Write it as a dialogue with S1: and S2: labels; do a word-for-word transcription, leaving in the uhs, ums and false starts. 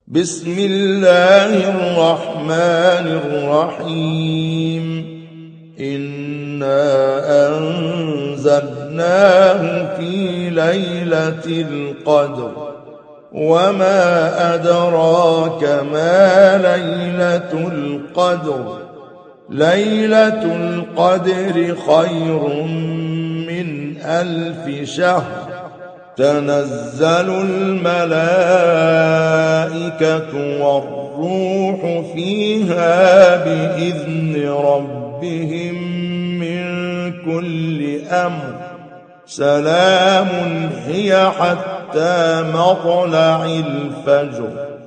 S1: بسم الله الرحمن الرحيم إنا أنزلناه في ليلة القدر وما أدراك ما ليلة القدر ليلة القدر خير من ألف شهر تنزل الملائكة والروح فيها بإذن ربهم من كل أمر سلام هي حتى مطلع الفجر.